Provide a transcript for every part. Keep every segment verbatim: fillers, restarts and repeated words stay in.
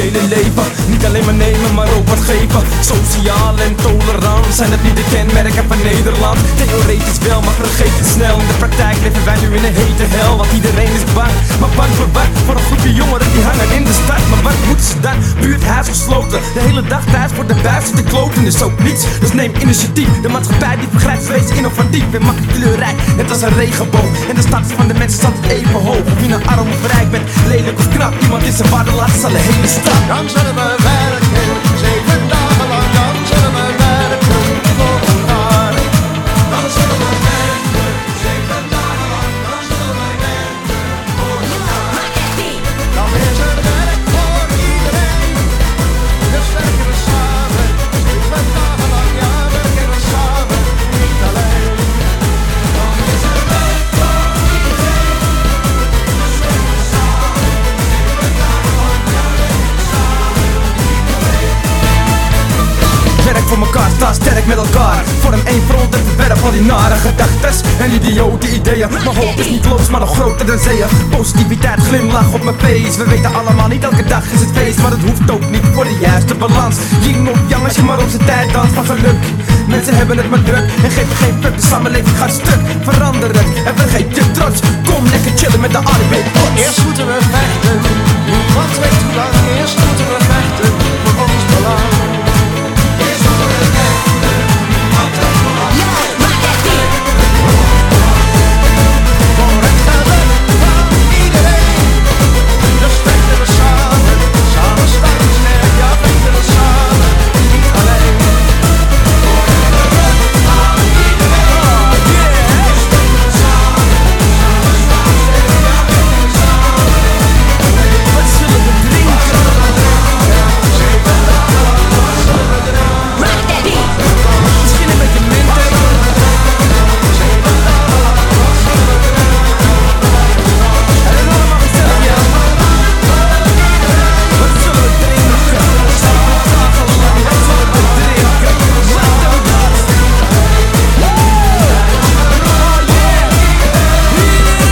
hele leven. Niet alleen maar nemen, maar ook wat geven. Sociaal en tolerant zijn het niet de kenmerken van Nederland. Theoretisch wel, maar vergeet het snel. In de praktijk leven wij nu in een hete hel. Want iedereen is bang, maar bang voor wat? Voor een groepje jongeren die hangen in de stad. Maar wat moeten ze dan? Buurthuis gesloten, de hele dag thuis voor de buis te kloten is ook niets. Dus neem initiatief, de maatschappij die vergrijpt, wees innovatief en maakt kleurrijk, net als een regenboog. En de status van de mensen staat even hoog. Of je nou arm of rijk bent, lelijk of knap, iemand is zijn waarde laat, zal de hele stad. Dan zullen we werken, zeven dagen lang, dan zullen we werken voor elkaar. Dan zullen we werken, zeven dagen lang, dan zullen we werken voor elkaar. Dan is er werk voor iedereen, dus werken we samen, zeven dagen lang, ja, werken we samen, niet alleen. Dan is er werk voor iedereen, dus werken we samen, zeven dagen lang, ja, werken we samen, niet alleen. Werk voor elkaar, sta sterk met elkaar. Vorm één front en verwerp al die nare gedachtes en idiote ideeën. Mijn hoop is niet los, maar nog groter dan zeeën. Positiviteit, glimlach op mijn face. We weten allemaal, niet elke dag is het feest, maar het hoeft ook niet voor de juiste balans. Yin of yang, als je maar op zijn tijd danst van geluk. Mensen hebben het maar druk en geven geen fuck, de samenleving gaat stuk. Verander het en vergeet je trots. Kom lekker chillen met de A D B Pots. Eerst moeten we vechten, niemand weet hoe lang. Eerst moeten we vechten voor ons belang. Eerst moeten we vechten, niemand weet hoe lang. Voor het geluk van iedereen. Dus vechten we samen, samen staan we sterk. Ja, vechten we samen, niet alleen. Voor het geluk van iedereen. Dus vechten we samen, samen staan we sterk. Ja, vechten we samen, niet alleen. Wat zullen we drinken? Zeven dagen lang, wat zullen we drinken? Misschien een beetje minder. Zeven dagen lang, wat zullen we drinken? En dan allemaal gezellig, ja. Wat zullen we drinken? Zeven dagen lang, wat zullen we drinken? Wat dan dat? Oh yeah!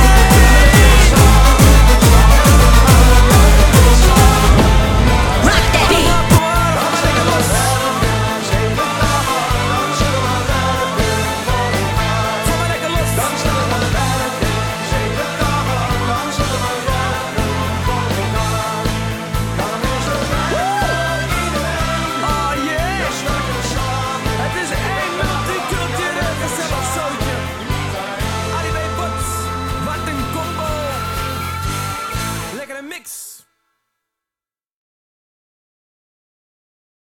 Kom maar lekker los. Dan zullen we werken, zeven dagen lang, dan zullen we werken voor elkaar. Dan is er werk voor iedereen, Oh yeah! dus werken we samen. Het is één multicultureel gezellig zootje. A D B Pots, wat een combo. Lekkere mix.